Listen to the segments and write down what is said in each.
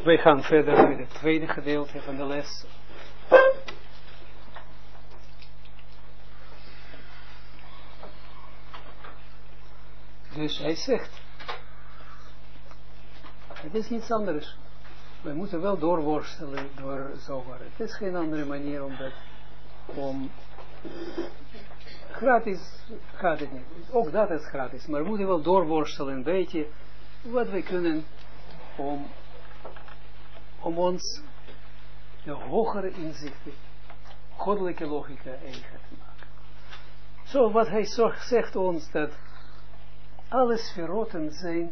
Wij gaan verder met het tweede gedeelte van de les. Dus hij zegt, het is niets anders. We moeten wel doorworstelen door zomaar. Het is geen andere manier om gratis gaat het niet. Ook dat is gratis. Maar we moeten wel doorworstelen een beetje wat we kunnen om ons de hogere inzichten, goddelijke logica eigen te maken. Zo wat hij zegt ons dat alle sferoten zijn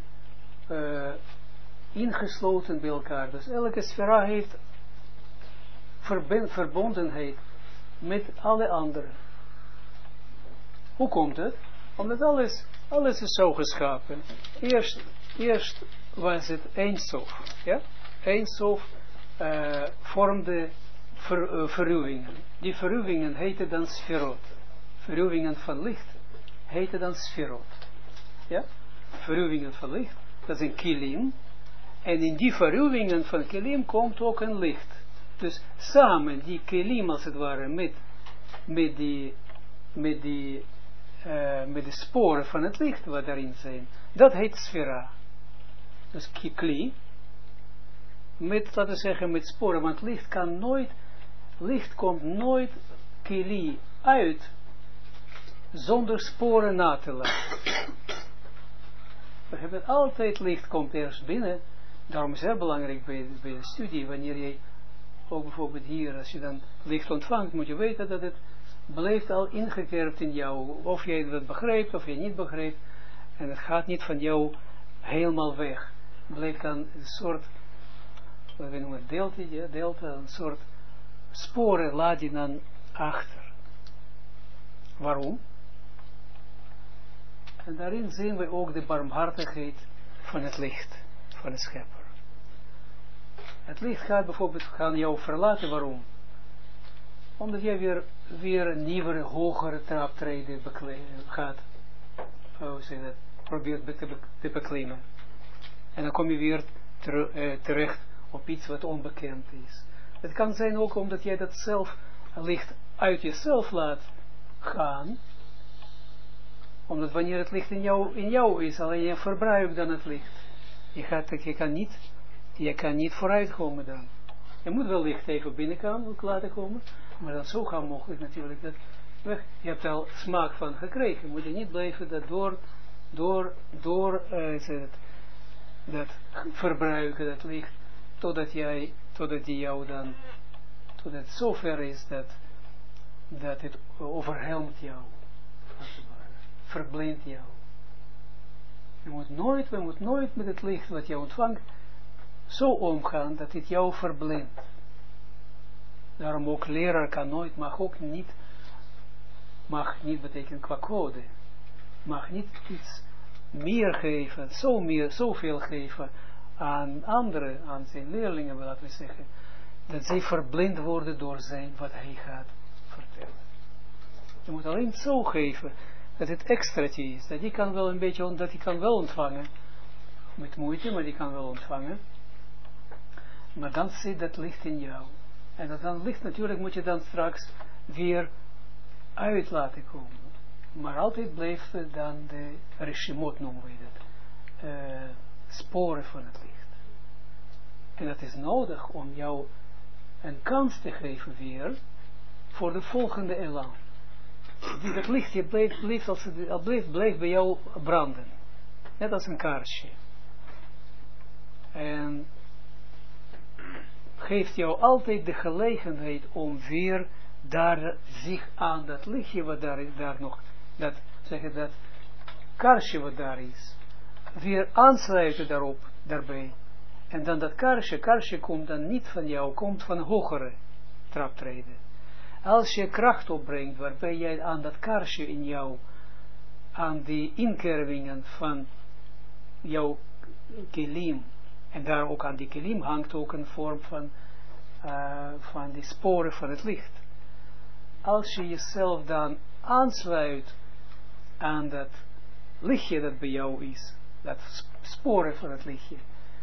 ingesloten bij elkaar. Dus elke sfera heeft verbondenheid met alle anderen. Hoe komt het? Omdat alles is zo geschapen. Eerst was het Eindsof. Ja? Eindsof vormde verruwingen. Die verruwingen heten dan sferot. Verruwingen van licht heten dan sferot. Ja? Verruwingen van licht, dat is een kilim. En in die verruwingen van kilim komt ook een licht. Dus samen die kilim als het ware met de sporen van het licht wat daarin zijn. Dat heet sfera. Dus kli. Laten we zeggen met sporen, want licht komt nooit kli uit zonder sporen na te laten. We hebben altijd licht komt eerst binnen. Daarom is het heel belangrijk bij de studie, wanneer je ook bijvoorbeeld hier, als je dan licht ontvangt, moet je weten dat het blijft al ingekerfd in jou. Of jij dat begrijpt, of je niet begrijpt. En het gaat niet van jou helemaal weg. Het blijft dan een soort, wat we noemen delta, een soort sporen laat je dan achter. Waarom? En daarin zien we ook de barmhartigheid van het licht, van de schepper. Het licht gaat bijvoorbeeld gaan jou verlaten, waarom? Omdat jij weer een nieuwere, hogere traptreden gaat, probeert te beklimmen. En dan kom je weer terecht op iets wat onbekend is. Het kan zijn ook omdat jij dat zelf licht uit jezelf laat gaan. Omdat wanneer het licht in jou is, alleen je verbruikt dan het licht. Je kan niet vooruitkomen dan. Je moet wel licht even binnenkomen, laten komen, maar dan zo gaan mogelijk natuurlijk dat weg. Je hebt al smaak van gekregen, moet je niet blijven dat dat verbruiken, dat licht, totdat het zover is dat het overhelmt jou, verblindt jou. We moeten nooit met het licht wat je ontvangt zo omgaan dat het jou verblindt. Daarom ook leraar mag niet betekenen qua code, mag niet iets meer geven, zoveel geven aan anderen, aan zijn leerlingen, laten we zeggen, dat zij verblind worden door wat hij gaat vertellen. Je moet alleen zo geven, dat het extraatje is, dat die kan wel een beetje, dat die kan wel ontvangen, met moeite, maar die kan wel ontvangen, maar dan zit dat licht in jou. En dat dan licht natuurlijk moet je dan straks weer uit laten komen. Maar altijd blijft dan de reshimot, noemen we dat, sporen van het licht. En dat is nodig om jou een kans te geven weer voor de volgende elan. Dat lichtje blijft bij jou branden. Net als een kaarsje. En geeft jou altijd de gelegenheid om weer daar zich aan dat lichtje wat daar nog, dat kaarsje wat daar is, weer aansluiten daarbij. En dan dat kaarsje komt dan niet van jou, komt van hogere traptreden. Als je kracht opbrengt, waarbij jij aan dat kaarsje in jou, aan die inkervingen van jouw kilim, en daar ook aan die kilim hangt ook een vorm van die sporen van het licht. Als je jezelf dan aansluit aan dat lichtje dat bij jou is, dat sporen van het lichtje,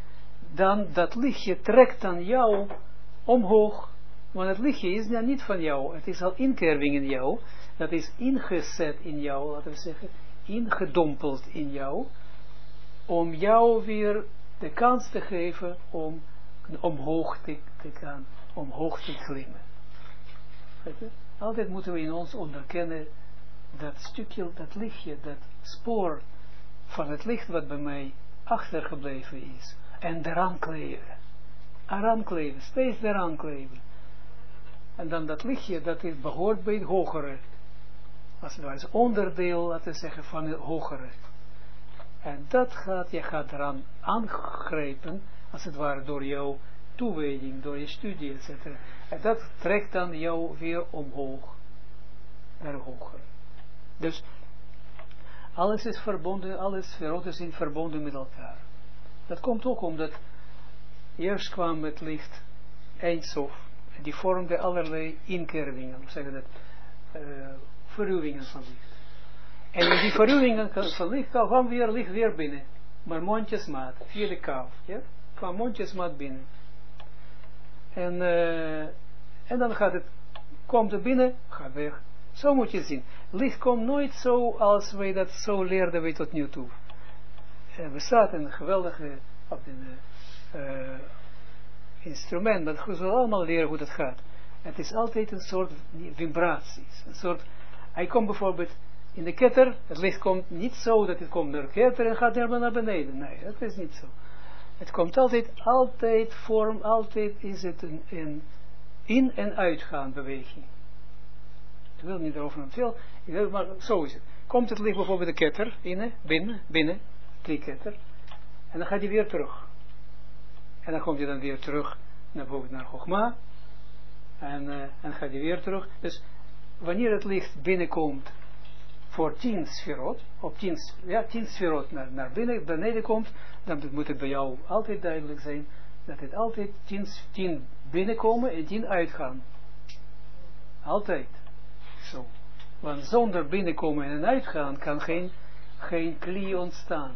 dan dat lichtje trekt dan jou omhoog. Want het lichtje is dan niet van jou. Het is al inkerving in jou. Dat is ingezet in jou, laten we zeggen. Ingedompeld in jou. Om jou weer de kans te geven om omhoog te gaan. Omhoog te klimmen. Altijd moeten we in ons onderkennen dat stukje, dat lichtje, dat spoor van het licht wat bij mij achtergebleven is. En eraan kleven. Eraan kleven, steeds eraan kleven. En dan dat lichtje, dat is behoort bij het hogere. Als het ware is onderdeel, laten we zeggen, van het hogere. En dat gaat, je gaat eraan aangrijpen, als het ware door jouw toewijding, door je studie, etc. En dat trekt dan jou weer omhoog, naar hoger. Dus, alles is verbonden, alles is in verbonden met elkaar. Dat komt ook omdat, eerst kwam het licht Eindsof, die vormde allerlei inkervingen, hoe zeggen dat, verruwingen van licht. En in die verruwingen van licht kwam weer licht weer binnen, maar mondjesmaat, via de kaaf, ja, kwam mondjesmaat binnen. En dan komt het binnen, gaat weg. Zo moet je zien. Licht komt nooit zo als wij dat zo leerden wij tot nu toe. We zaten een geweldige instrument, dat we zullen allemaal leren hoe dat gaat. Het is altijd een soort vibraties. Een soort, hij komt bijvoorbeeld in de ketter, het licht komt niet zo dat het komt naar de ketter en gaat naar beneden. Nee, dat is niet zo. Het komt altijd vorm, altijd is het een in- en uitgaan beweging. Ik wil niet erover veel, maar zo is het. Komt het licht bijvoorbeeld de ketter, binnen, die ketter, en dan gaat hij weer terug. En dan komt hij dan weer terug naar Chogma, en gaat hij weer terug. Dus wanneer het licht binnenkomt voor 10 sferot, op 10 sferot naar beneden komt, dan moet het bij jou altijd duidelijk zijn, dat het altijd 10 binnenkomen en 10 uitgaan. Altijd. Zo. Want zonder binnenkomen en uitgaan kan geen kli ontstaan.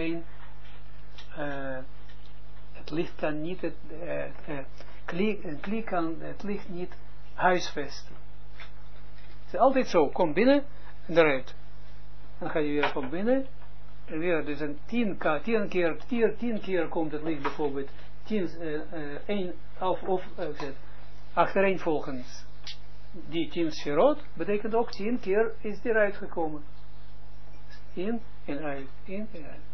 Het licht kan niet, een kli kan het licht niet huisvesten. Het is altijd zo, kom binnen en eruit. Dan ga je weer van binnen en weer, dus een 10 keer komt het licht bijvoorbeeld, achtereenvolgens. Die 10 sferot betekent ook 10 keer is die eruit gekomen. In en uit, in en uit.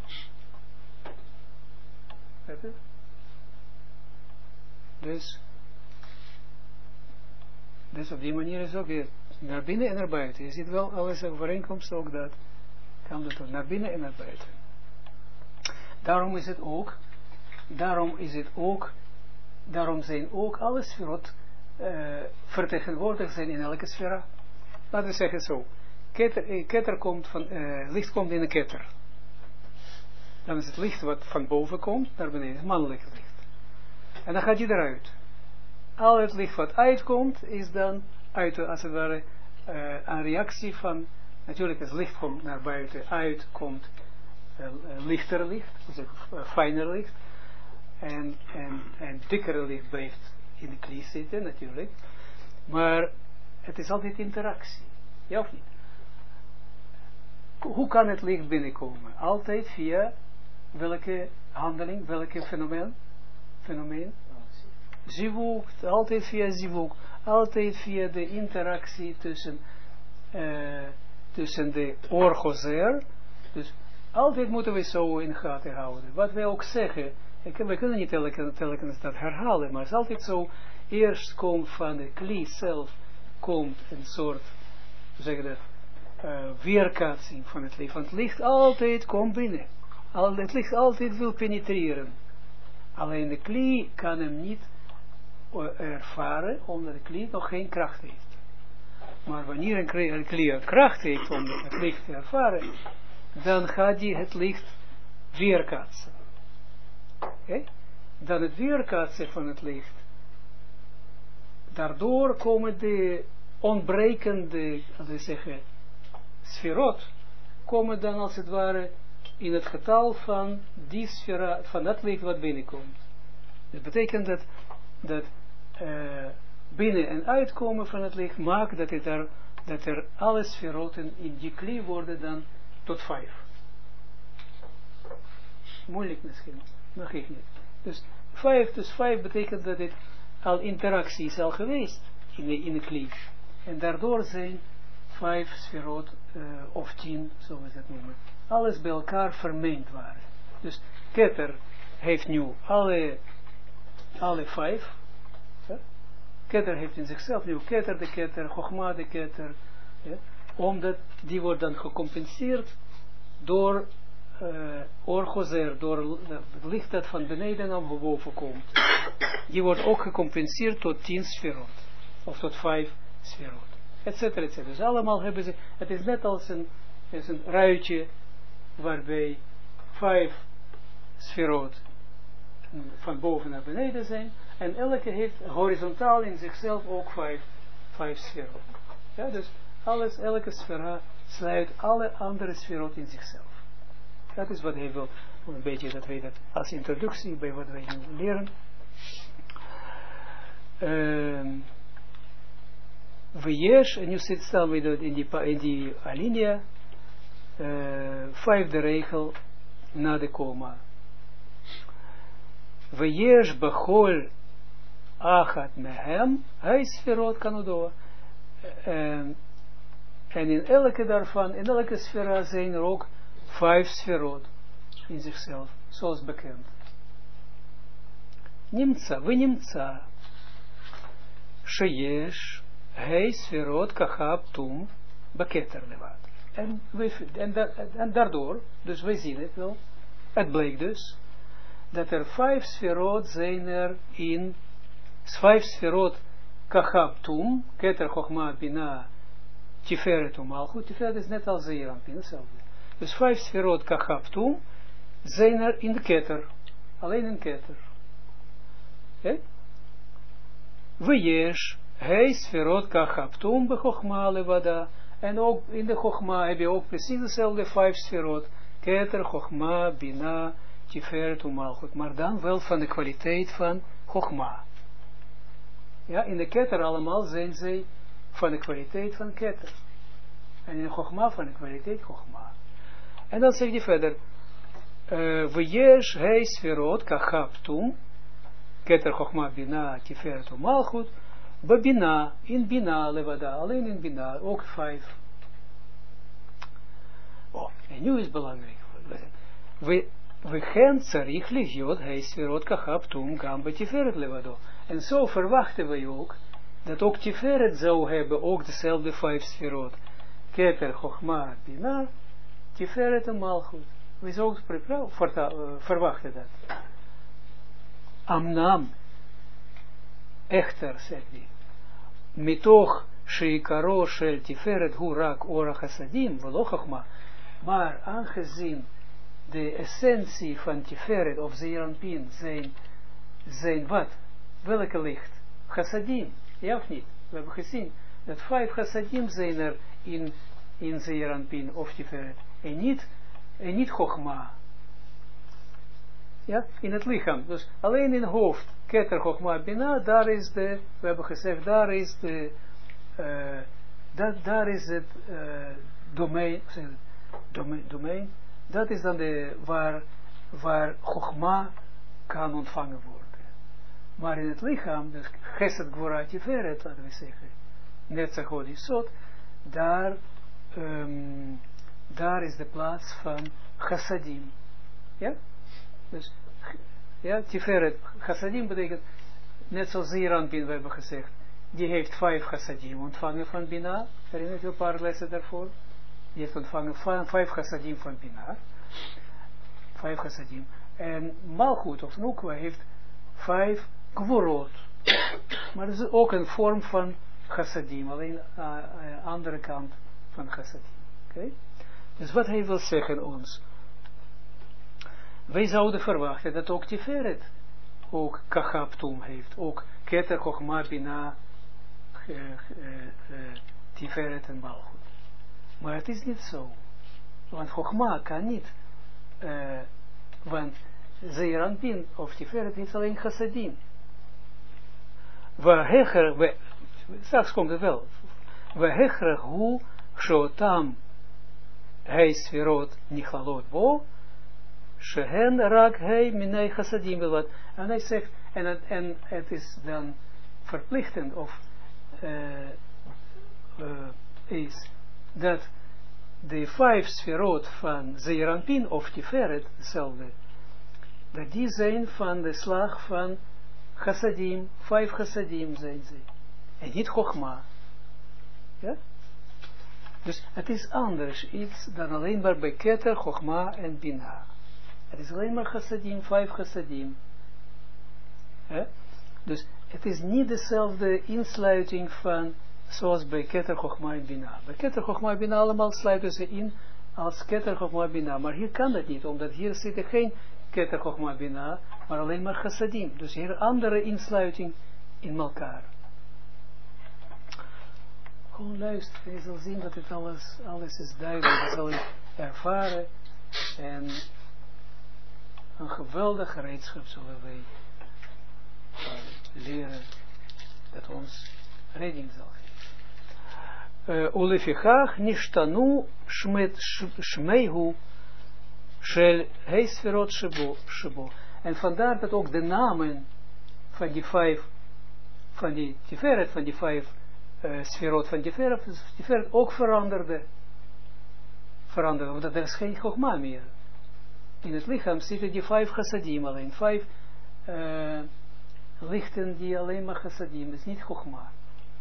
Dus op die manier is ook weer naar binnen en naar buiten. Je ziet wel alles overeenkomst ook dat. Kan dat ook naar binnen en naar buiten. Daarom zijn ook alle sferot vertegenwoordigd zijn in elke sfera. Laten we zeggen zo. Ketter komt licht komt in een ketter. Dan is het licht wat van boven komt naar beneden, het mannelijke licht. En dan gaat hij eruit. Al het licht wat uitkomt, is dan als het ware een reactie van, natuurlijk als licht komt naar buiten, uitkomt lichter licht, dus fijner licht. En dikkere licht blijft in de klie zitten, natuurlijk. Maar het is altijd interactie. Ja of niet? Hoe kan het licht binnenkomen? Altijd via welke handeling, welke fenomeen? Zivuk, altijd via zivuk. Altijd via de interactie tussen de orgozer. Dus altijd moeten we zo in gaten houden. Wat wij ook zeggen, we kunnen niet telkens dat herhalen, maar het is altijd zo, eerst komt van de kli zelf, komt een soort, hoe zeg je dat, weerkaatsing van het licht. Want het licht altijd komt binnen. Het licht altijd wil penetreren. Alleen de kli kan hem niet ervaren, omdat de kli nog geen kracht heeft. Maar wanneer een kli kracht heeft om het licht te ervaren, dan gaat hij het licht weerkaatsen. Okay? Dan het weerkaatsen van het licht. Daardoor komen de ontbrekende, laten we zeggen, sferot, komen dan als het ware in het getal van die sfera, van dat licht wat binnenkomt. Dat betekent dat binnen- en uitkomen van het licht maakt dat er alle sferoten in die kli worden dan tot 5. Moeilijk misschien, mag ik niet. Dus 5 betekent dat het al interactie is al geweest in de kli. En daardoor zijn 5 sferot of 10, zo we dat noemen, alles bij elkaar vermengd waren. Dus Keter heeft nu alle 5. Keter heeft in zichzelf nu Keter de Keter, Chochma de Keter, omdat die wordt dan gecompenseerd door Orgozer, door het licht dat van beneden naar boven komt. Die wordt ook gecompenseerd tot 10 sferot, of tot 5 sferot, etcetera, etcetera. Dus allemaal hebben ze, het is net als een ruitje, waarbij 5 sferot van boven naar beneden zijn, en elke heeft horizontaal in zichzelf ook 5 sferot. Ja, dus elke sfera sluit alle andere sferot in zichzelf. Dat is wat hij wil, een beetje dat wij dat als introductie bij wat wij nu leren. Wees, en nu staan we in die alinea, 5e regel na de komma. Wees bechol achat mehem, hij sferot kanodoa. En in elke daarvan, in elke sfera zijn er ook 5 sferot in zichzelf, zoals bekend. Nimtza, sheyesh, hei sferot kachab tum, beketer levat. En daardoor, dus wij zien het wel, het bleek dus, dat er 5 sferot zijn er in, 5 sferot kachab tum, keter chochma bina, tiferet umalchut, tiferet is net als zeeranpin, hetzelfde. Dus 5 sferot kachaptum zijn er in de ketter. Alleen in ketter. Wees, hij sferot kachaptum be chochma levada. En ook in de chochma heb je ook precies dezelfde 5 sferot. Ketter, chochma, bina, tiferet umalchut. Maar dan wel van de kwaliteit van chochma. Ja, in de ketter allemaal zijn zij van de kwaliteit van ketter. En in de chochma van de kwaliteit chochma. En dan zegt hij verder, Wees hij sferot kachaptum, keter chochma bina tiferet umalchut, bebina, in bina levada, alleen in bina, ook 5. Oh, en nu is belangrijk. We gaan tzarich lichjot hij sferot kachaptum gam betiferet levado. En zo verwachten we ook, dat ook tiferet zou hebben, ook dezelfde 5 sferot. Keter chochma bina, tiferet en malchut. We zouden verwachten dat. Amnam, echter, zegt hij, mitoch sheikaro shel tiferet hu rak ora chassadim, velo chochma, maar aangezien de essentie van tiferet of zeeranpin zijn wat? Welke licht? Chassadim, ja of niet? We hebben gezien dat 5 chassadim zijn er in zeeranpin of tiferet. En niet Chochma. Ja, in het lichaam. Dus alleen in het hoofd. Keter Chochma Bina, daar is we hebben gezegd, daar is het domein. Dat is dan waar Chochma kan ontvangen worden. Maar in het lichaam, dus Chesed Gvura Tiferet, laten we zeggen, Netzach Hod Yesod, daar is de plaats van chassadim. Ja? Dus, ja, tiferet, chassadim betekent, net zoals Zeeranpin we hebben gezegd, die heeft 5 chassadim ontvangen van Bina. Herinnert u een paar lessen daarvoor? Die heeft ontvangen 5 chassadim van Bina. 5 chassadim. En Malchut of Nukwa heeft 5 gvorot. Maar dat is ook een vorm van chassadim. Alleen aan de andere kant van chassadim. Oké? Dus wat hij wil zeggen ons. Wij zouden verwachten dat ook Tiferet ook Kachaptum heeft. Ook Keter, Chochma, Bina, Tiferet en Malchut. Maar het is niet zo. Want Chochma kan niet want Zeir Anpin of Tiferet is alleen chassadim. Straks komt het wel. Wehechrig hu shotam hei sferot nichalot bo, shehen rak hei minei chassadim wilwat. En hij zegt, en het is dan verplichtend, of is dat de 5 sferot van Zeir Anpin of Tiferet, hetzelfde, dat die zijn van de slag van chassadim, 5 chassadim zijn ze. En niet Chochma. Ja? Dus het is anders iets dan alleen maar bij Keter, Chochma en Bina. Het is alleen maar chassadim, 5 chassadim. Ja? Dus het is niet dezelfde insluiting van, zoals bij Keter, Chochma en Bina. Bij Keter, Chochma en Bina allemaal sluiten ze in als Keter, Chochma en Bina. Maar hier kan dat niet, omdat hier zit geen Keter, Chochma en Bina, maar alleen maar chassadim. Dus hier andere insluiting in elkaar. Gewoon luisteren, je zal zien dat het alles is duidelijk, je zal het ervaren en een geweldig gereedschap zullen wij leren dat ons redding zal geven. Ulefichach nishtanu shmeihu shel heisferot shebo. En vandaar dat ook de namen van die 5, van die Tiferet, van die 5 sferot van Tiferet ook veranderde, want er is geen Chogma meer. In het lichaam zitten die 5 chassadim alleen, 5 lichten die alleen maar chassadim, dat is niet Chogma.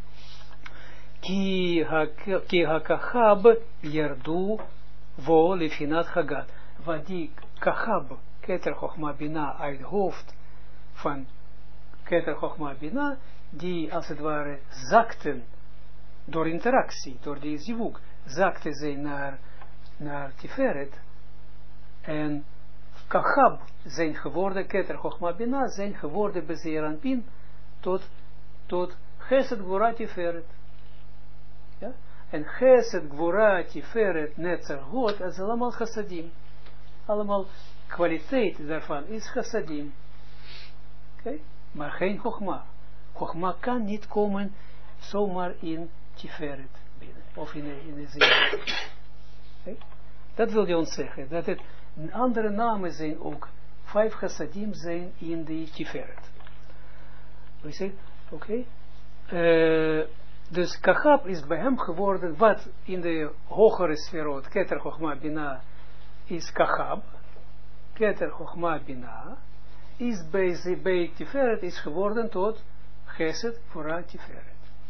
Ki hakachab yardu vo lefinat hagat. Wat die kachab, Keter Chogma Bina, uit hoofd van Keter Chogma Bina, die als het ware zakten door interactie, door die zivuk, zakten ze naar Tiferet en Kachab zijn geworden, Keter Chochma Bina zijn geworden bij Zeir Anpin tot Chesed Gvura Tiferet. Ja? En Chesed Gvura Tiferet Netzer God, dat is allemaal chassadim. Allemaal kwaliteit daarvan is chassadim. Okay? Maar geen Chochma. Chochma kan niet komen zomaar in Tiferet binnen, of in de Zeir. Okay? Dat wil je ons zeggen, dat het andere namen zijn ook, 5 chassadim zijn in de Tiferet. We zeggen, oké. Dus Kachab is bij hem geworden, wat in de hogere sferot, Keter Chochma Bina, is Kachab, Keter Chochma Bina, is bij Tiferet is geworden tot Chesed Gvura Tiferet.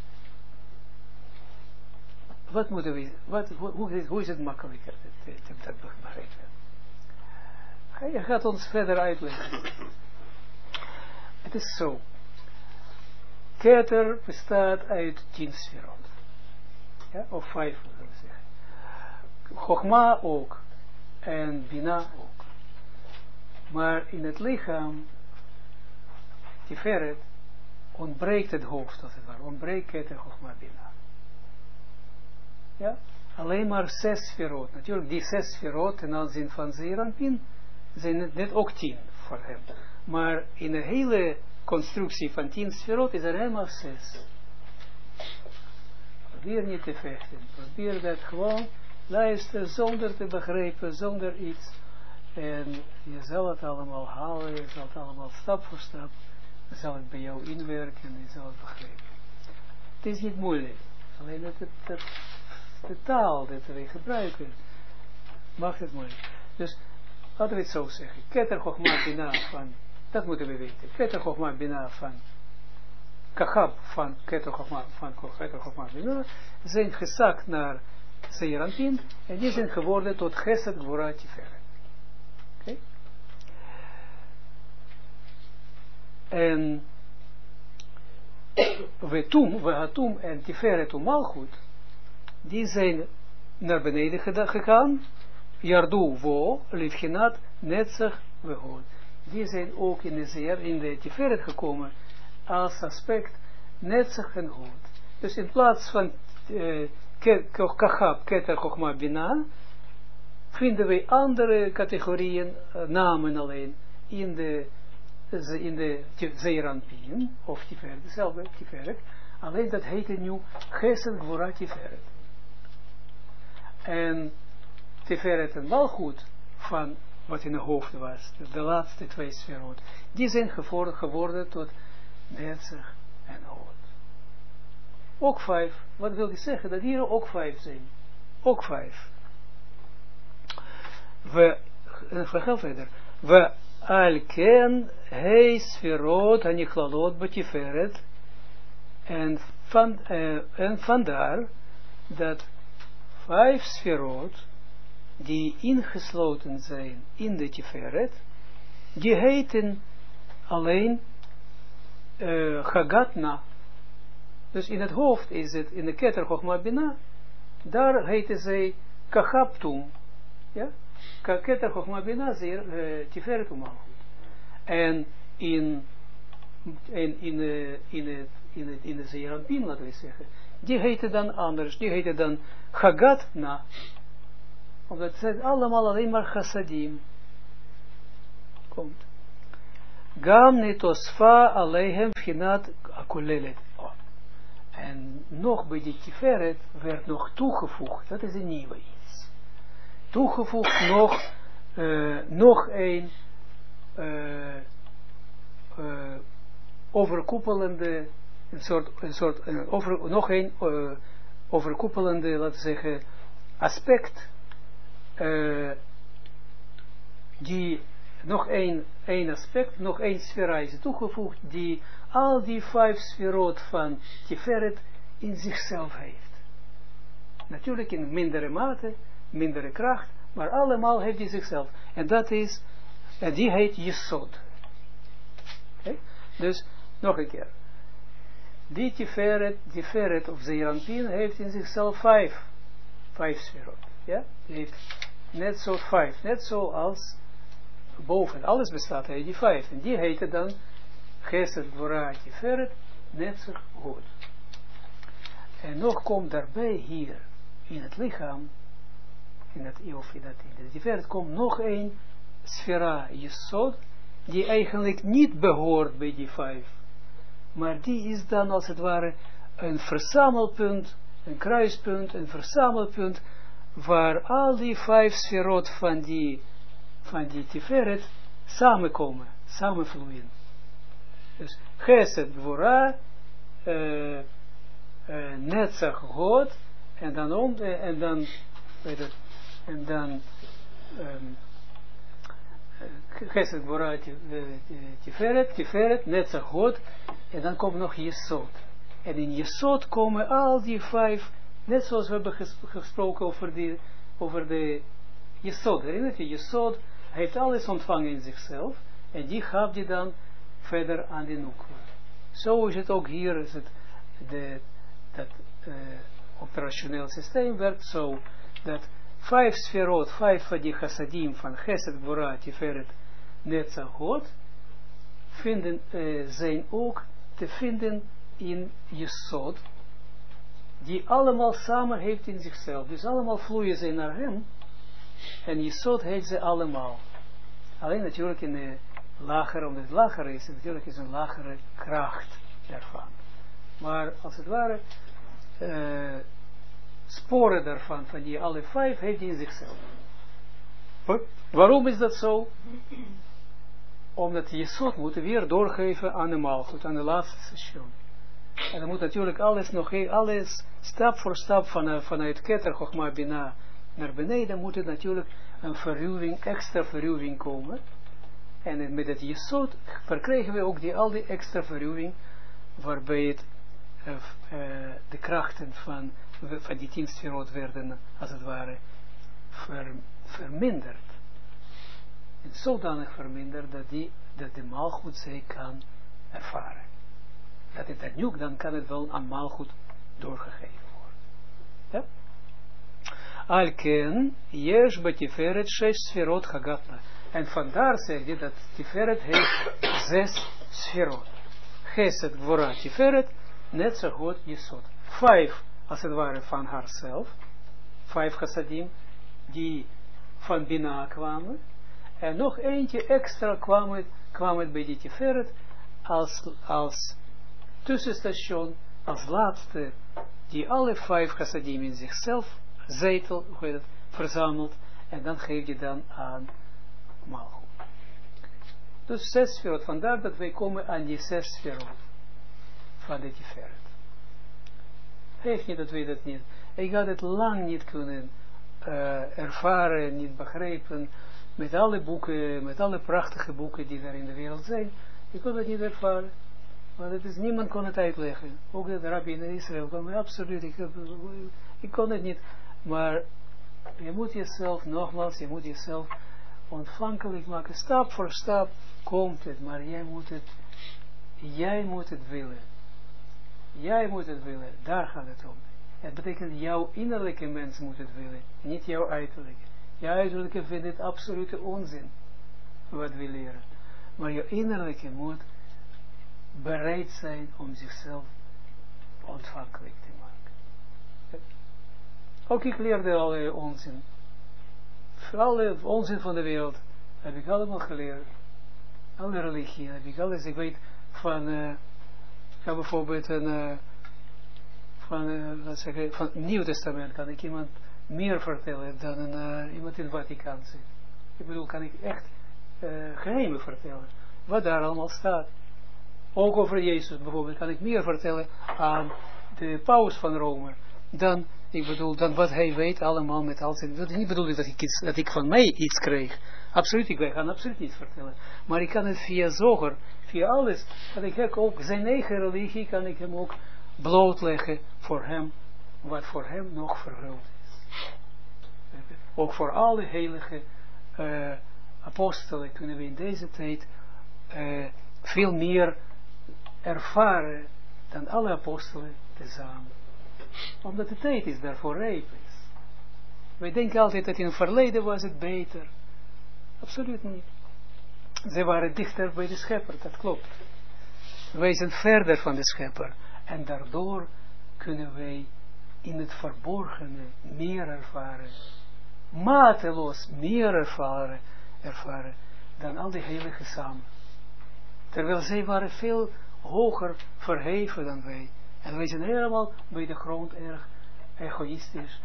Wat moeten we, hoe is het makkelijker dat begrijpen? Hij gaat ons verder uitleggen. Het is zo. Keter bestaat uit 10 sferot. Ja, of 5, zullen we zeggen. Chochma ook. En Bina ook. Maar in het lichaam, Tiferet, ontbreekt het hoofd, als het ware. Ontbreekt Keter, Chochma, Bina. Ja, alleen maar 6 sferot. Natuurlijk, die 6 sferot ten aanzien van Zeir Anpin zijn net ook 10 voor hem. Maar in de hele constructie van 10 sferot is er helemaal 6. Probeer niet te vechten. Probeer dat gewoon luisteren zonder te begrijpen, zonder iets. En je zal het allemaal halen, je zal het allemaal stap voor stap, je zal het bij jou inwerken en je zal het begrijpen. Het is niet moeilijk. Alleen de taal die wij gebruiken maakt het moeilijk. Dus laten we het zo zeggen. Keter Chochma Bina van, dat moeten we weten. Keter Chochma Bina van Kachab van Keter Chochma Bina zijn gezakt naar Zeir Anpin en die zijn geworden tot Chesed Gvura Tiferet. Oké? En Vehatum en Tiferet Malchut, die zijn naar beneden gegaan, Yardu Vo, Livchinat, Netzach, Vehod. Die zijn ook in de Tiferet gekomen als aspect Netzach en Hod. Dus in plaats van Kachab, Keter, Chochma, Bina, vinden wij andere categorieën, namen alleen, in de Zeeranpien, of Tiferet, dezelfde Tiferet, alleen dat heette nu Chesed Gvura Tiferet. En Tiferet en Malchut, van wat in de hoofd was, de laatste 2 sferot, die zijn geworden tot Netzach en Hod. Ook 5, wat wil je zeggen? Dat hier ook 5 zijn. Ook 5. We gaan verder. We alken hei sferot hanichlaalot betiferet. En vandaar dat 5 sferot die ingesloten zijn in de tiferet, die heten alleen Chagatna. Dus in het hoofd is het, in de Keter Chochma Bina, daar heten zij Kachaptum. Ja? Keter Chochma Bina, Tiferet Umalchut. En in de Zeeranpien, laten we zeggen, die heten dan anders, die heten dan Chagatna. Omdat het zijn allemaal alleen maar chassadim. Komt. Gam netosfa alehem chinat akolelet. En nog bij die Tiferet werd nog toegevoegd, dat is een nieuwe iets. Toegevoegd nog een overkoepelende, nog een overkoepelende, laten we zeggen, aspect, die nog één aspect, nog één sfera is toegevoegd, die al die 5 sferot van Tiferet in zichzelf heeft. Natuurlijk in mindere mate, mindere kracht, maar allemaal heeft die zichzelf. En dat is, en die heet Yesod. Okay? Dus, nog een keer. Die Tiferet of Zeeranpien heeft in zichzelf 5 sferot. Ja? Die heeft net zo 5, net zoals boven. Alles bestaat uit die 5. En die heten dan Chesed Gvura Tiferet, Netzach Hod. En nog komt daarbij hier, in het lichaam, in de Tiferet, komt nog een sfera Yesod, die eigenlijk niet behoort bij die 5. Maar die is dan als het ware een verzamelpunt, een kruispunt, een verzamelpunt, waar al die 5 sferot van die Tiferet samenkomen, samenvloeien. Dus Chesed Gvura, Netzach Hod, en dan Chesed Gvura Tiferet, Netzach Hod, en dan komt nog Yesod. En in Yesod komen al die 5, net zoals we hebben gesproken over de Yesod. Herinner je, Yesod heeft alles ontvangen in zichzelf, en die gaf die dan verder aan de Nukwa. Zo is het ook hier, is het dat operationeel systeem werkt zo, dat 5 sferot, 5 van die chassadim van Chesed Gvura Tiferet Netzach Hod zijn ook te vinden in Yesod, die allemaal samen heeft in zichzelf. Dus allemaal vloeien ze naar hem, en Yesod heeft ze allemaal. Alleen natuurlijk in de lagere, omdat het lager is, natuurlijk is een lagere kracht daarvan. Maar als het ware, sporen daarvan, van die alle 5, heeft hij in zichzelf. Waarom is dat zo? Omdat Yesod moet weer doorgeven aan de Malchut, aan de laatste station. En dan moet natuurlijk alles stap voor stap vanuit Keter Chochma Bina naar beneden, moet het natuurlijk een verruwing, extra verruwing komen. En met het Yesod verkrijgen we ook al die extra verruwing, waarbij het de krachten van die 10 sferot werden, als het ware, verminderd. En zodanig verminderd dat de Malchut zij kan ervaren. Dat het er nu, dan kan het wel aan Malchut doorgegeven worden. Ja? Alken, yesh betiferet 6 sferot chagatna. En vandaar zeg je dat Tiferet heeft 6 sferot. Chesed Gvura Tiferet, Netzach Hod Yesod. 5, als het ware, van haarzelf. 5 chassadim, die van Bina kwamen, en nog eentje extra kwam het bij die Tiferet, als tussenstation, als laatste, die alle 5 chassadim in zichzelf zetel, verzamelt, en dan geef je dan aan Malchut. Dus 6 sferot, vandaar dat wij komen aan die 6 sferot van de Tiferet. Geef niet dat wij dat niet. Ik had het lang niet kunnen ervaren, niet begrijpen, met alle boeken, met alle prachtige boeken die er in de wereld zijn. Ik kon het niet ervaren. Want het is, niemand kon het uitleggen. Ook de rabbi in Israël kon me absoluut, ik kon het niet. Maar je moet jezelf, nogmaals, je moet jezelf ontvankelijk maken. Stap voor stap komt het, maar jij moet het willen. Jij moet het willen, daar gaat het om. Het betekent, jouw innerlijke mens moet het willen, niet jouw uiterlijke. Jouw uiterlijke vindt het absolute onzin, wat we leren. Maar jouw innerlijke moet bereid zijn om zichzelf ontvankelijk te maken. Ook ik leerde alle onzin. Alle onzin van de wereld heb ik allemaal geleerd. Alle religie heb ik alles. Ik weet van, ik heb bijvoorbeeld van het Nieuw Testament kan ik iemand meer vertellen dan iemand in het Vaticaan zit. Ik bedoel, kan ik echt geheimen vertellen. Wat daar allemaal staat. Ook over Jezus bijvoorbeeld kan ik meer vertellen aan de paus van Rome. Dan, ik bedoel, dan wat hij weet allemaal met al zijn. Dat is niet bedoeld dat ik van mij iets kreeg. Absoluut, ik kan absoluut niet vertellen. Maar ik kan het via Zoger, via alles. Dat ik ook zijn eigen religie kan ik hem ook blootleggen voor hem. Wat voor hem nog verhuld is. Ook voor alle heilige apostelen kunnen we in deze tijd veel meer ervaren dan alle apostelen tezamen. Omdat de tijd is daarvoor rijp is. Wij denken altijd dat in het verleden was het beter. Absoluut niet. Ze waren dichter bij de schepper, dat klopt. Wij zijn verder van de schepper. En daardoor kunnen wij in het verborgene meer ervaren. Mateloos meer ervaren dan al die heiligen samen. Terwijl zij waren veel hoger verheven dan wij. En wij zijn helemaal bij de grond erg egoïstisch.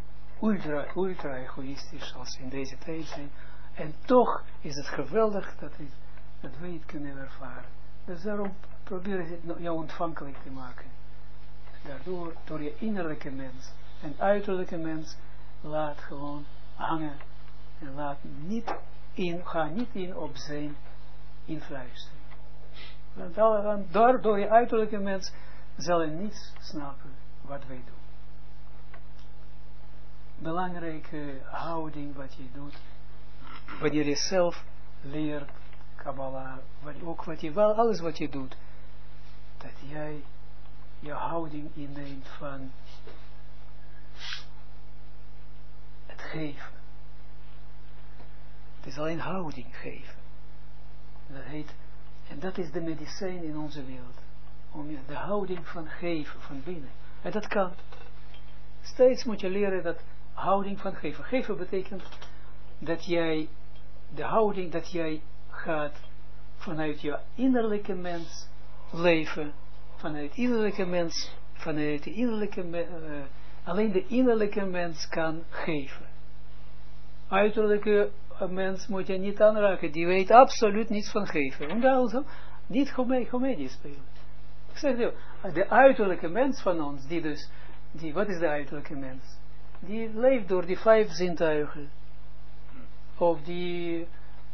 Ultra egoïstisch als in deze tijd zijn. En toch is het geweldig dat wij het kunnen ervaren. Dus daarom probeer ik jou ontvankelijk te maken. Daardoor, door je innerlijke mens en uiterlijke mens, laat gewoon hangen. En ga niet in op zijn influisteren. Want door je uiterlijke mens zal je niets snappen wat wij doen. Belangrijke houding wat je doet, wanneer je zelf leert Kabbalah, alles wat je doet, dat jij je houding inneemt van het geven. Het is alleen houding geven. Dat heet, en dat is de medicijn in onze wereld. Om de houding van geven, van binnen. En dat kan. Steeds moet je leren dat houding van geven. Geven betekent dat jij, de houding dat jij gaat vanuit je innerlijke mens leven. Vanuit innerlijke mens, vanuit de innerlijke alleen de innerlijke mens kan geven. Uiterlijke mens moet je niet aanraken. Die weet absoluut niets van geven. En daarom niet comedie spelen. Ik zeg je, de uiterlijke mens van ons, wat is de uiterlijke mens? Die leeft door die 5 zintuigen. Of die,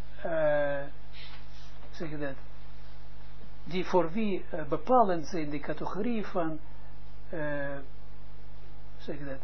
zeg je dat, die voor wie bepalend zijn de categorie van, zeg je dat,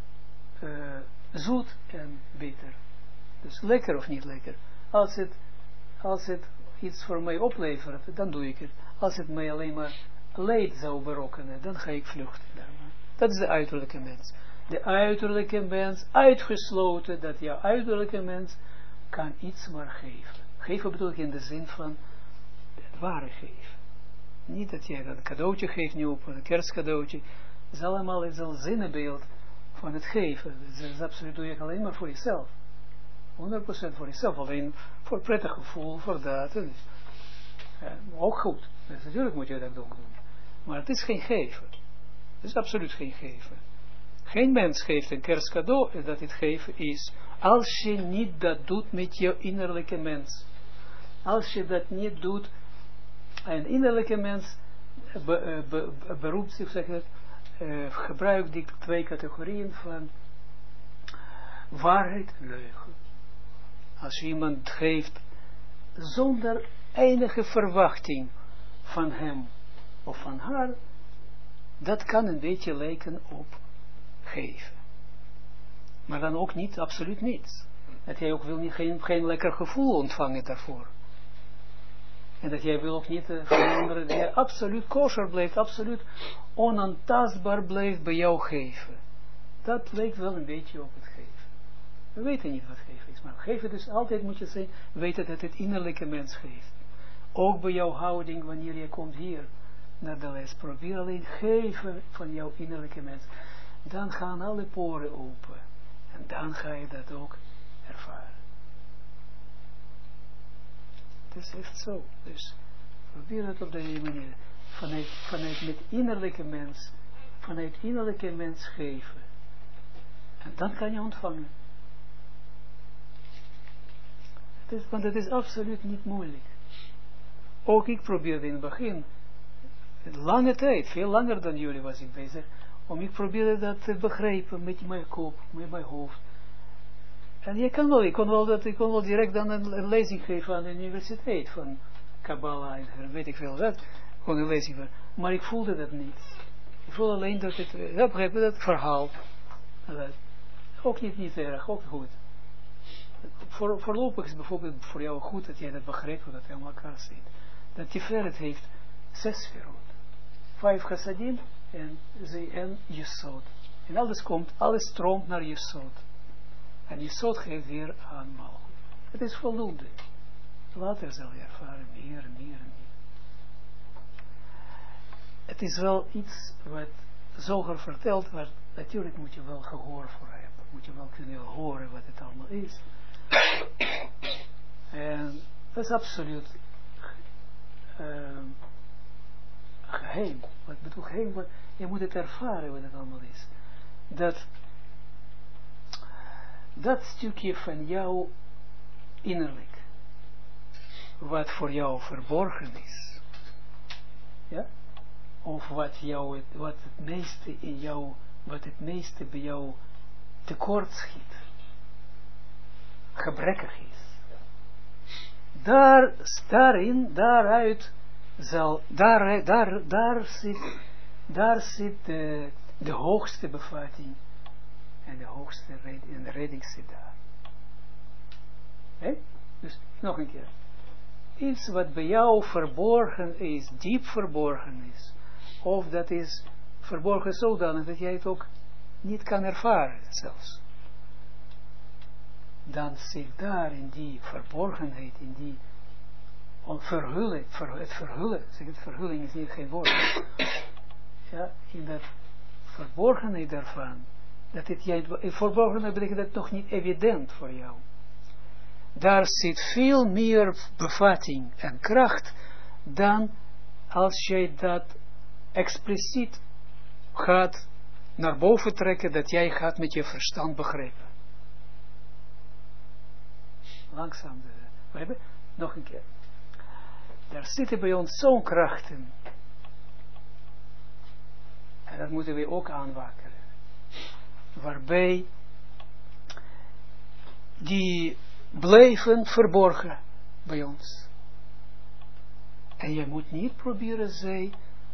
zoet en bitter. Dus lekker of niet lekker. Als het iets voor mij oplevert, dan doe ik het. Als het mij alleen maar leed zou berokkenen, dan ga ik vluchten. Dat is de uiterlijke mens. De uiterlijke mens, uitgesloten dat jouw uiterlijke mens kan iets maar geven. Geven bedoel ik in de zin van het ware geven. Niet dat jij dat een cadeautje geeft nu op een kerstcadeautje. Het is allemaal een zinnenbeeld van het geven. Dat is absoluut, doe je alleen maar voor jezelf. 100% voor jezelf, alleen voor prettig gevoel, voor dat. Ook goed. Dus natuurlijk moet je dat ook doen. Maar het is geen geven. Het is absoluut geen geven. Geen mens geeft een kerstcadeau en dat het geven is, als je niet dat doet met je innerlijke mens. Als je dat niet doet, een innerlijke mens beroept zich, zeg het, gebruikt die twee categorieën van waarheid en leugen. Als je iemand geeft zonder enige verwachting van hem of van haar, dat kan een beetje lijken op geven. Maar dan ook niet, absoluut niets. Dat jij ook wil niet, geen lekker gevoel ontvangen daarvoor. En dat jij wil ook niet van anderen, die absoluut kosher blijft, absoluut onaantastbaar blijft bij jou geven. Dat lijkt wel een beetje op het geven. We weten niet wat geven is, maar geven dus altijd moet je zijn, weten dat het innerlijke mens geeft. Ook bij jouw houding, wanneer je komt hier naar de les, probeer alleen geven van jouw innerlijke mens. Dan gaan alle poren open. En dan ga je dat ook ervaren. Het is echt zo. Dus probeer het op deze manier. Vanuit met innerlijke mens. Vanuit innerlijke mens geven. En dan kan je ontvangen. Want het is absoluut niet moeilijk. Ook ik probeerde in het begin. Lange tijd, veel langer dan jullie was ik bezig. Ik probeerde dat te begrijpen met mijn kop, met mijn hoofd. En ik kon wel direct dan een lezing geven aan de universiteit van Kabbalah en weet ik veel wat. Gewoon een lezing van. Maar ik voelde dat niet. Ik voelde alleen dat het, dat verhaal. Ook niet erg, ook goed. Voorlopig is bijvoorbeeld voor jou goed dat jij dat begrijpt, hoe dat aan elkaar zit. Dat Tiferet heeft 6 sferot. 5 chassadim en Yesod. En alles stroomt naar Yesod. En Yesod geeft weer aan Malchut. Het is voldoende. Later zal je ervaren meer en meer en meer. Het is wel iets wat Zoger vertelt, maar natuurlijk moet je wel gehoor voor hebben. Moet je wel kunnen horen wat het allemaal is. En dat is absoluut geheim. Wat bedoel geheim? Je moet het ervaren wat het allemaal is. Dat stukje van jou innerlijk, wat voor jou verborgen is, ja, of wat het meeste in jou, wat het meeste bij jou tekort schiet, gebrekkig is, daar zit de hoogste bevatting en de hoogste redding zit daar. Dus nog een keer. Iets wat bij jou verborgen is, diep verborgen is, of dat is verborgen zodanig dat jij het ook niet kan ervaren zelfs. Dan zit daar in die verborgenheid, in die verhulling, verhulling is niet geen woord. Ja, in dat verborgenheid daarvan, dat het jij, verborgenheid betekent dat toch niet evident voor jou. Daar zit veel meer bevatting en kracht dan als jij dat expliciet gaat naar boven trekken, dat jij gaat met je verstand begrijpen. Langzaam. Nog een keer. Daar zitten bij ons zo'n krachten. En dat moeten we ook aanwakkeren. Waarbij die blijven verborgen bij ons. En je moet niet proberen zij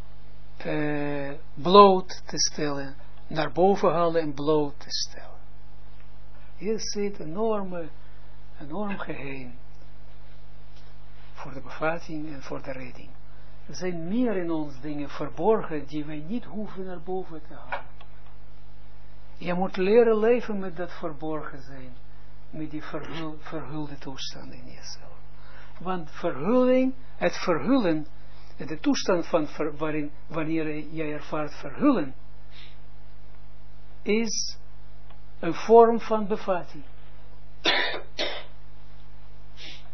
bloot te stellen, naar boven halen en bloot te stellen. Hier zit enorm geheim voor de bevatting en voor de redding. Er zijn meer in ons dingen verborgen die wij niet hoeven naar boven te halen. Je moet leren leven met dat verborgen zijn, met die verhulde toestand in jezelf. Want het verhullen, de toestand van wanneer jij ervaart verhullen, is een vorm van bevatting.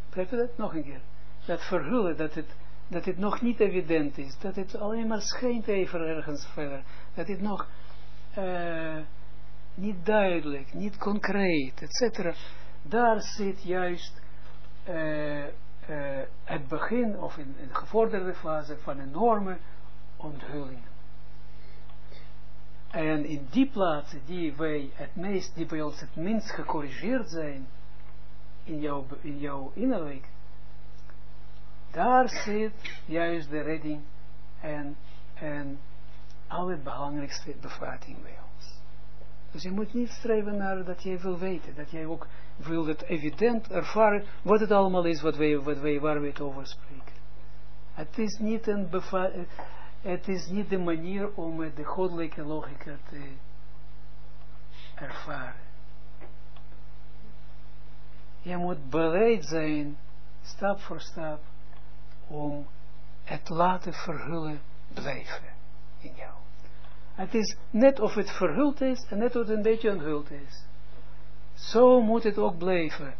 Begrijp je dat? Nog een keer. Dat verhullen, dat het nog niet evident is. Dat het alleen maar schijnt even ergens verder. Dat het nog niet duidelijk, niet concreet, etc. Daar zit juist het begin, of in de gevorderde fase, van enorme onthullingen. En in die plaatsen die bij ons het minst gecorrigeerd zijn, in jouw innerlijk, daar zit juist de redding en al het belangrijkste bevatting bij ons. Dus je moet niet streven naar dat jij wil weten, dat jij ook wil het evident ervaren, wat het allemaal is, waar we het over spreken. Het is niet het is niet de manier om de goddelijke logica te ervaren. Je moet bereid zijn, stap voor stap, om het laten verhullen blijven in jou. Het is net of het verhuld is en net of het een beetje onthuld is. Zo moet het ook blijven.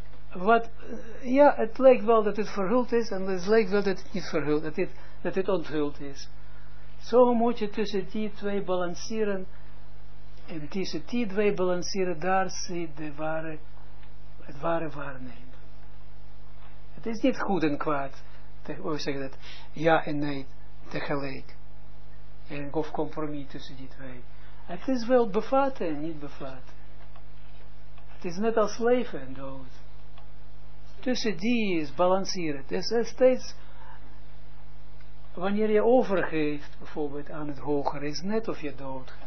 Het lijkt wel dat het verhuld is en het lijkt wel dat het niet verhuld, dat het onthuld is. Zo moet je tussen die twee balanceren en tussen die twee balanceren, daar zit het ware waarnemen. Het is niet goed en kwaad, hoe zeg je dat, ja en nee tegelijk. Of compromis tussen die twee. Het is wel bevatten en niet bevatten. Het is net als leven en dood. Tussen die is balanceren. Het is steeds, wanneer je overgeeft, bijvoorbeeld aan het hogere, is net of je doodgaat.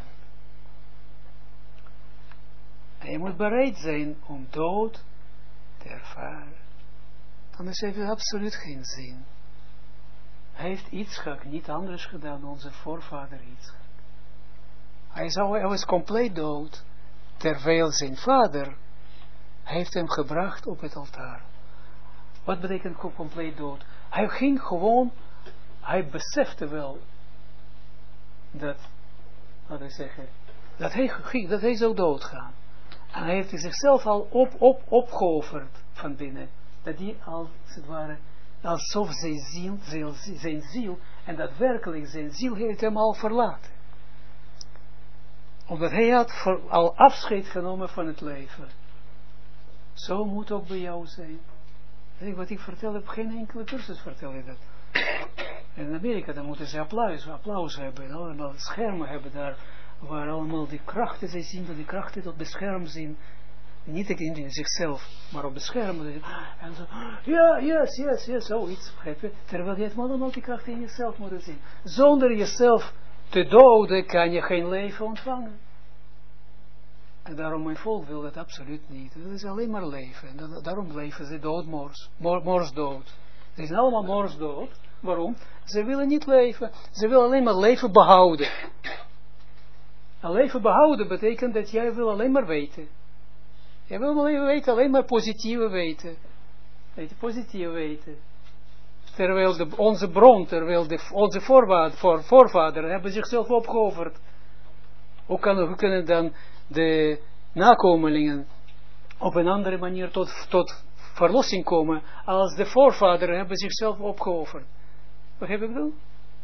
En je moet bereid zijn om dood te ervaren. Anders heeft het absoluut geen zin. Hij heeft Yitzchak niet anders gedaan dan onze voorvader Yitzchak. Hij was compleet dood, terwijl zijn vader heeft hem gebracht op het altaar. Wat betekent compleet dood? Hij ging gewoon, hij besefte wel dat, laten we zeggen, dat hij zou doodgaan. En hij heeft zichzelf al opgeofferd van binnen. Dat hij als het ware, alsof zijn ziel, en daadwerkelijk zijn ziel heeft hem al verlaten. Omdat hij had al afscheid genomen van het leven. Zo moet ook bij jou zijn. Wat ik vertel, heb geen enkele cursus vertel je dat. In Amerika, dan moeten ze applaus hebben, en allemaal schermen hebben daar, waar allemaal die krachten, zij zien dat die krachten op de scherm zien, niet in zichzelf, maar op de scherm, en zo, yes, zoiets, begrijp je, terwijl je het allemaal die krachten in jezelf moet zien. Zonder jezelf te doden, kan je geen leven ontvangen. En daarom mijn volk wil dat absoluut niet. Dat is alleen maar leven. En daarom leven ze morsdood. Ze zijn allemaal morsdood. Waarom? Ze willen niet leven. Ze willen alleen maar leven behouden. En leven behouden betekent dat jij wil alleen maar weten. Jij wil alleen weten, alleen maar positieve weten. Positieve weten. Terwijl onze bron, onze voorvader hebben zichzelf opgeofferd. Hoe kunnen dan de nakomelingen op een andere manier tot verlossing komen, als de voorvaderen hebben zichzelf opgeofferd? Wat heb ik bedoeld?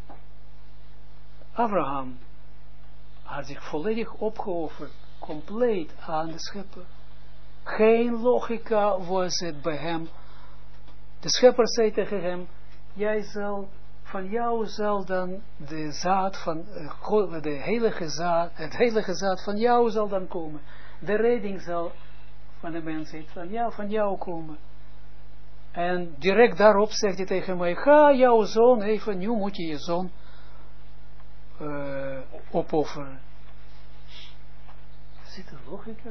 Abraham had zich volledig opgeofferd, compleet aan de schepper. Geen logica was het bij hem. De schepper zei tegen hem, van jou zal dan de zaad van het heilige zaad van jou zal dan komen. De redding zal van de mensheid van jou komen. En direct daarop zegt hij tegen mij, ga jouw zoon even, nu moet je je zoon opofferen. Zit er logica?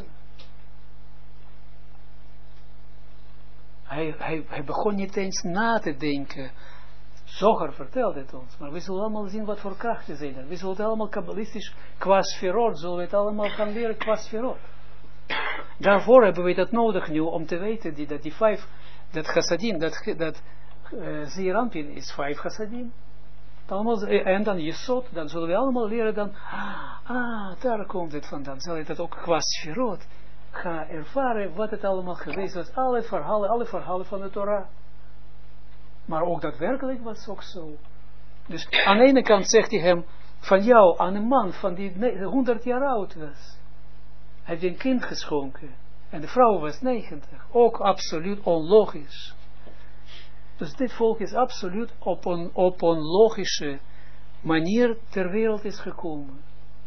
Hij begon niet eens na te denken. Zoger vertelt het ons, maar we zullen allemaal zien wat voor krachten zijn er. We zullen het allemaal kabbalistisch qua sferot, zullen we het allemaal gaan leren qua sferot. Daarvoor hebben we dat nodig nu, om te weten dat die 5, dat chassadim, dat Zeerampin is 5 chassadim. En dan Jesod, dan zullen we allemaal leren dan, daar komt het vandaan. Zal je dat ook qua sferot ga ervaren wat het allemaal geweest was. Alle verhalen van de Torah. Maar ook daadwerkelijk was het ook zo. Dus aan de ene kant zegt hij hem, van jou, aan een man van die 100 jaar oud was. Hij heeft een kind geschonken. En de vrouw was 90. Ook absoluut onlogisch. Dus dit volk is absoluut op een logische manier ter wereld is gekomen.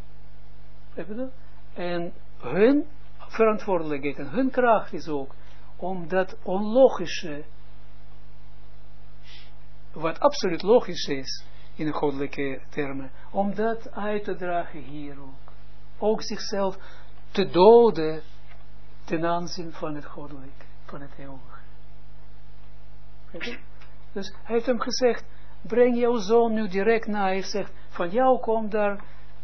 En hun verantwoordelijkheid en hun kracht is ook om dat onlogische, wat absoluut logisch is in de goddelijke termen, om dat uit te dragen hier ook. Ook zichzelf te doden ten aanzien van het goddelijke, van het eeuwige. Dus hij heeft hem gezegd, breng jouw zoon nu direct naar. Hij zegt, van jou komt daar,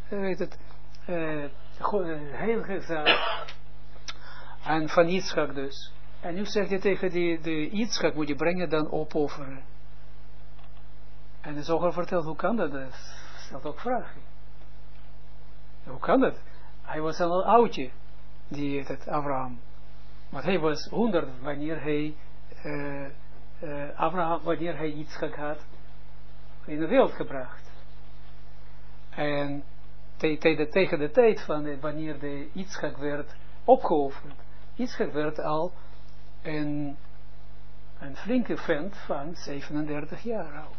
heilige zaak. En van Yitzchak dus. En nu zegt hij tegen de Yitzchak, moet je brengen dan opofferen. En de zoger vertelt, hoe kan dat? Stelt ook vragen. Hoe kan dat? Hij was al een oudje, die heet het Abraham. Maar hij was 100 wanneer hij wanneer hij Yitzchak had in de wereld gebracht. En tegen de tijd van wanneer de Yitzchak werd opgeofferd. Yitzchak werd al een flinke vent van 37 jaar oud.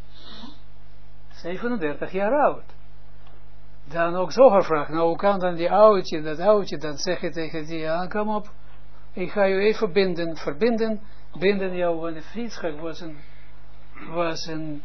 37 jaar oud. Dan ook Zohar vraagt, nou hoe kan dan dat oudje, dan zeg je tegen die, ja, kom op, ik ga je even binden jou, want de vriendschap was een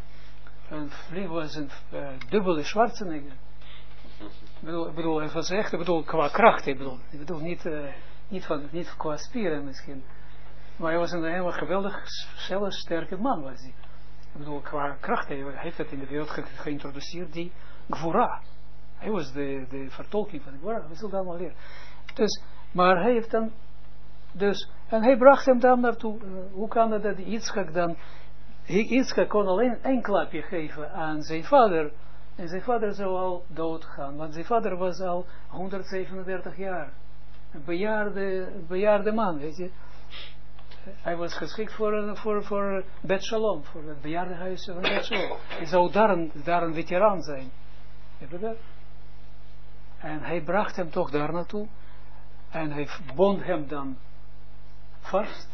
dubbele Schwarzenegger. Ik bedoel, het was echt, qua kracht, ik bedoel niet qua spieren misschien. Maar hij was een helemaal geweldig, zelfs sterke man was hij. Ik bedoel, qua kracht, hij heeft het in de wereld geïntroduceerd, die Gvura. Hij was de vertolking van de Gvura, we zullen dat allemaal leren. Dus, maar hij heeft dan, en hij bracht hem dan naartoe. Hoe kan het dat Yitzchak dan, Yitzchak kon alleen een klapje geven aan zijn vader. En zijn vader zou al doodgaan, want zijn vader was al 137 jaar. Een bejaarde man, weet je. Hij was geschikt voor Bet Shalom, voor het bejaardenhuis van Bet Shalom. Hij zou daar een veteraan zijn. Heb je dat? En hij bracht hem toch daar naartoe. En hij bond hem dan vast.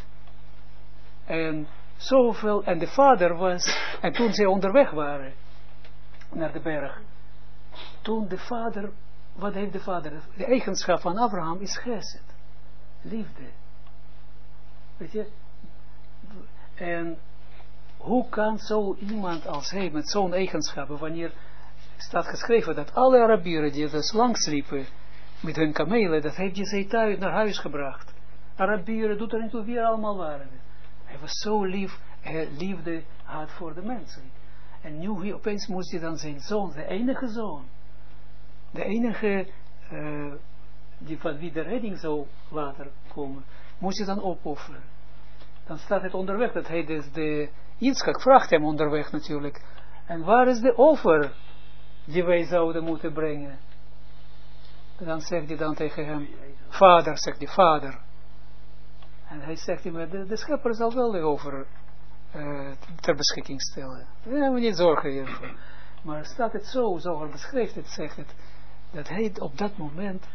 En zoveel, en de vader was, en toen zij onderweg waren naar de berg, toen de vader, wat heeft de vader? De eigenschap van Abraham is gesed, liefde. Weet je? En hoe kan zo iemand als hij met zo'n eigenschappen, wanneer staat geschreven dat alle Arabieren die dus langs liepen met hun kamelen, dat heeft hij ze thuis naar huis gebracht. Arabieren, doet er niet toe wie er allemaal waren. Hij was zo lief, liefde had voor de mensen. En nu opeens moest hij dan zijn zoon, de enige zoon, de enige die van wie de redding zou later komen, moest hij dan opofferen. Dan staat het onderweg, dat hij dus de Yitzchak vraagt hem onderweg natuurlijk, en waar is de offer die wij zouden moeten brengen? En dan zegt hij dan tegen hem, vader, zegt hij, vader. En hij zegt hem, de schepper zal wel de offer ter beschikking stellen. Ja, moet niet zorgen hiervoor. Maar staat het zo, zoals beschreven het, zegt het, dat hij op dat moment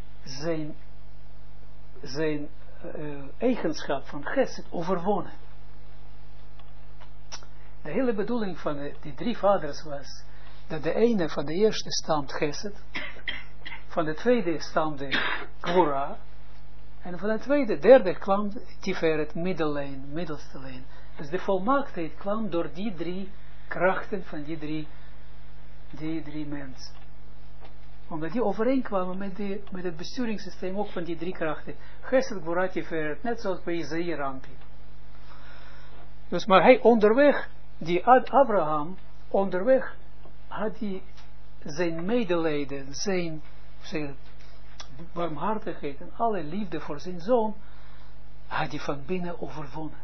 zijn eigenschap van Gesed overwonnen. De hele bedoeling van die drie vaders was, dat de ene van de eerste stamt Gesed, van de tweede stamde Gvura, en van de derde kwam Tiferet, middelste lijn. Dus de volmaaktheid kwam door die drie krachten van die drie mensen. Omdat die overeenkwamen met het besturingssysteem ook van die drie krachten. Gesed, Gvura, Tiferet, net zoals bij Isaïe Rampi. Dus maar hij onderweg, die Abraham, onderweg had hij zijn medelijden, zijn barmhartigheid en alle liefde voor zijn zoon, had hij van binnen overwonnen.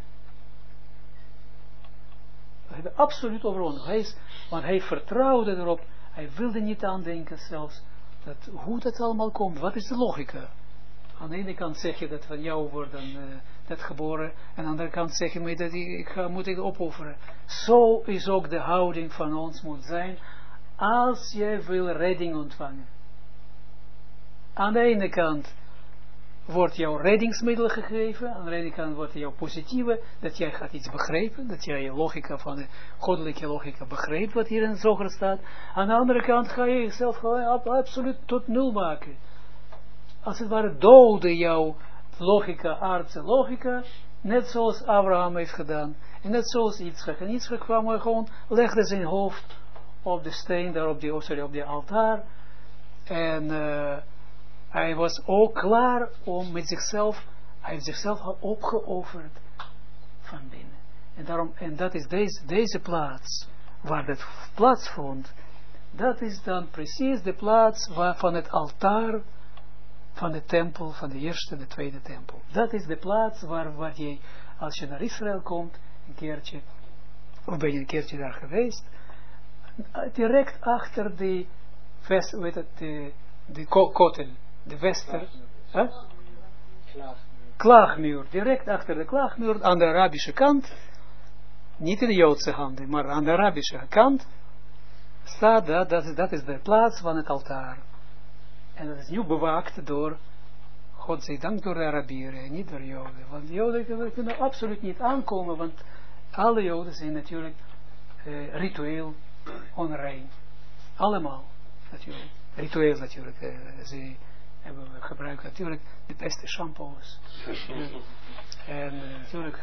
Hij had absoluut overwonnen. Want hij vertrouwde erop, hij wilde niet aandenken zelfs, hoe dat allemaal komt, wat is de logica? Aan de ene kant zeg je dat van jou wordt dan dat geboren, en aan de andere kant zeg je mij dat moet ik opofferen. Zo is ook de houding van ons moet zijn, als jij wil redding ontvangen. Aan de ene kant wordt jouw reddingsmiddel gegeven, aan de ene kant wordt jouw positieve, dat jij gaat iets begrijpen, dat jij je logica van de goddelijke logica begrijpt, wat hier in het zoger staat. Aan de andere kant ga je jezelf gewoon absoluut tot nul maken. Als het ware dode jouw logica, aardse logica, net zoals Abraham heeft gedaan, en net zoals Yitzchak. En Yitzchak kwam er gewoon, legde zijn hoofd op de steen, daar op die altaar, en hij was ook klaar om met zichzelf, hij heeft zichzelf al opgeofferd van binnen. En dat is deze plaats, waar dat plaatsvond, dat is dan precies de plaats van het altaar, van de tempel, van de eerste en de tweede tempel. Dat is de plaats waar je, als je naar Israël komt, een keertje, of ben je een keertje daar geweest, direct achter de kotel, de wester, klaagmuur, direct achter de klaagmuur, aan de Arabische kant, niet in de Joodse handen, maar aan de Arabische kant, staat dat is de plaats van het altaar. En dat is nu bewaakt door, godzijdank door de Arabieren, niet door Joden. Want Joden kunnen absoluut niet aankomen, want alle Joden zijn natuurlijk ritueel onrein. Allemaal, natuurlijk. Ritueel natuurlijk. Ze gebruiken natuurlijk de beste shampoos. En natuurlijk,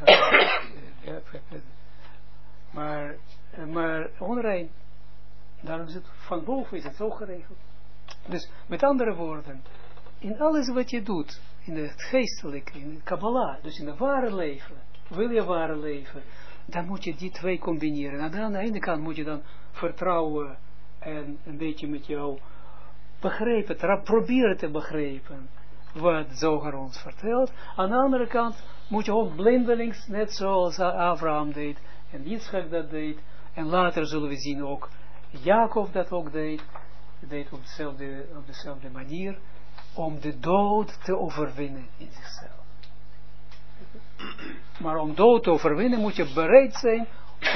maar onrein. Daarom is het van boven is het zo geregeld. Dus met andere woorden, in alles wat je doet, in het geestelijke, in het Kabbalah, dus in het ware leven, wil je ware leven, dan moet je die twee combineren. En aan de ene kant moet je dan vertrouwen en een beetje met jou begrijpen, proberen te begrijpen wat Zohar ons vertelt. Aan de andere kant moet je ook blindelings, net zoals Abraham deed en Yitzchak dat deed, en later zullen we zien ook Jacob dat ook deed op dezelfde manier, om de dood te overwinnen in zichzelf. Maar om dood te overwinnen moet je bereid zijn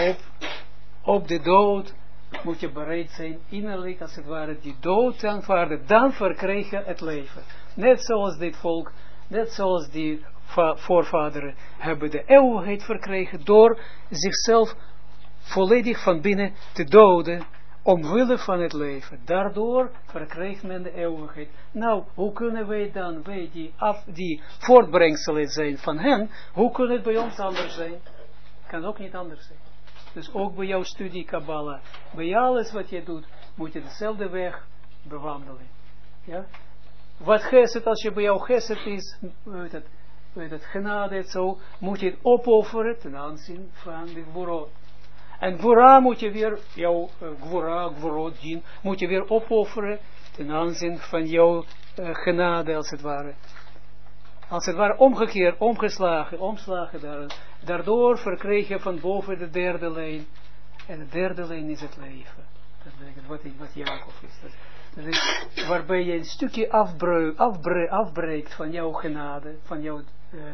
op de dood, moet je bereid zijn innerlijk als het ware die dood te aanvaarden, dan verkrijg je het leven. Net zoals dit volk, net zoals die voorvaderen hebben de eeuwigheid verkregen door zichzelf volledig van binnen te doden, omwille van het leven. Daardoor verkrijgt men de eeuwigheid. Nou, hoe kunnen wij dan, die voortbrengselen zijn van hen, hoe kan het bij ons anders zijn? Kan ook niet anders zijn. Dus ook bij jouw studie Kabbalah, bij alles wat je doet, moet je dezelfde weg bewandelen. Ja? Wat geset, als je bij jou geset is, het genade, zo, moet je het opofferen ten aanzien van de Gvorot. En Gvora moet je weer, jouw Gvorot dien, moet je weer opofferen ten aanzien van jouw genade, als het ware. Als het ware omgekeerd, omslagen daardoor verkreeg je van boven de derde lijn. En de derde lijn is het leven. Dat betekent wat Jacob is. Dat is waarbij je een stukje afbreekt van jouw genade, van jouw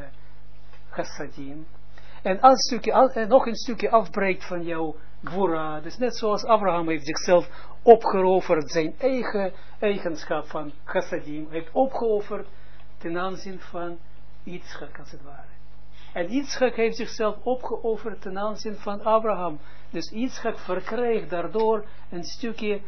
chassadim. En nog een stukje afbreekt van jouw Gvora. Dus net zoals Abraham heeft zichzelf opgeofferd, zijn eigen eigenschap van chassadim, heeft opgeofferd ten aanzien van Yitzchak, als het ware. En Yitzchak heeft zichzelf opgeofferd ten aanzien van Abraham. Dus Yitzchak verkreeg daardoor een stukje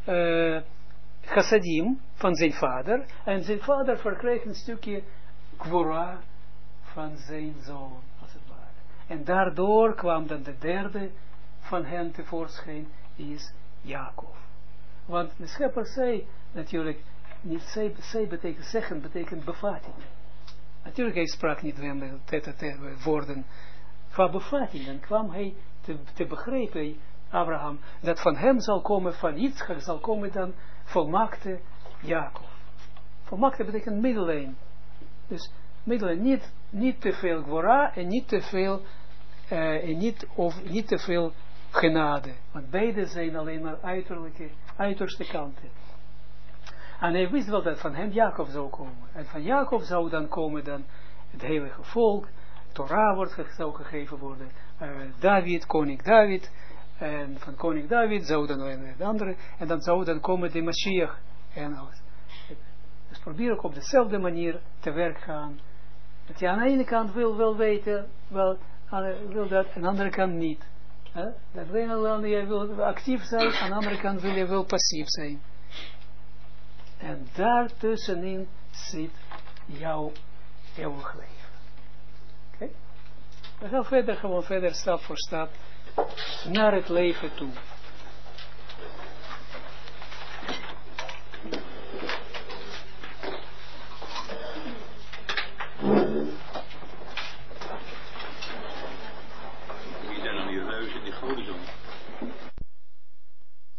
chassadim van zijn vader. En zijn vader verkreeg een stukje Gvora van zijn zoon, als het ware. En daardoor kwam dan de derde van hen tevoorschijn, is Jacob. Want de schepper zei natuurlijk, niet zij betekent zeggen, betekent bevatting. Natuurlijk, hij sprak niet met woorden qua bevattingen. Kwam hij te begrijpen, Abraham, dat van hem zal komen, van Yitzchak zal komen dan volmaakte Jacob. Volmaakte betekent middellijn. Dus middellijn, niet te veel Gvora en niet te veel niet te veel genade. Want beide zijn alleen maar uiterste kanten. En hij wist wel dat van hem Jacob zou komen. En van Jacob zou dan komen dan het heilige volk. Torah zou gegeven worden. David, koning David. En van koning David zou dan een andere. En dan zou dan komen de Mashiach. En alles. Dus probeer ook op dezelfde manier te werk gaan. Dat je aan de ene kant wil wel weten, wil dat, aan de andere kant niet. Dat aan de ene kant je wil actief zijn, aan de andere kant wil je wel passief zijn. En daartussenin zit jouw eeuwig leven. Oké? We gaan verder, gewoon verder, stap voor stap, naar het leven toe.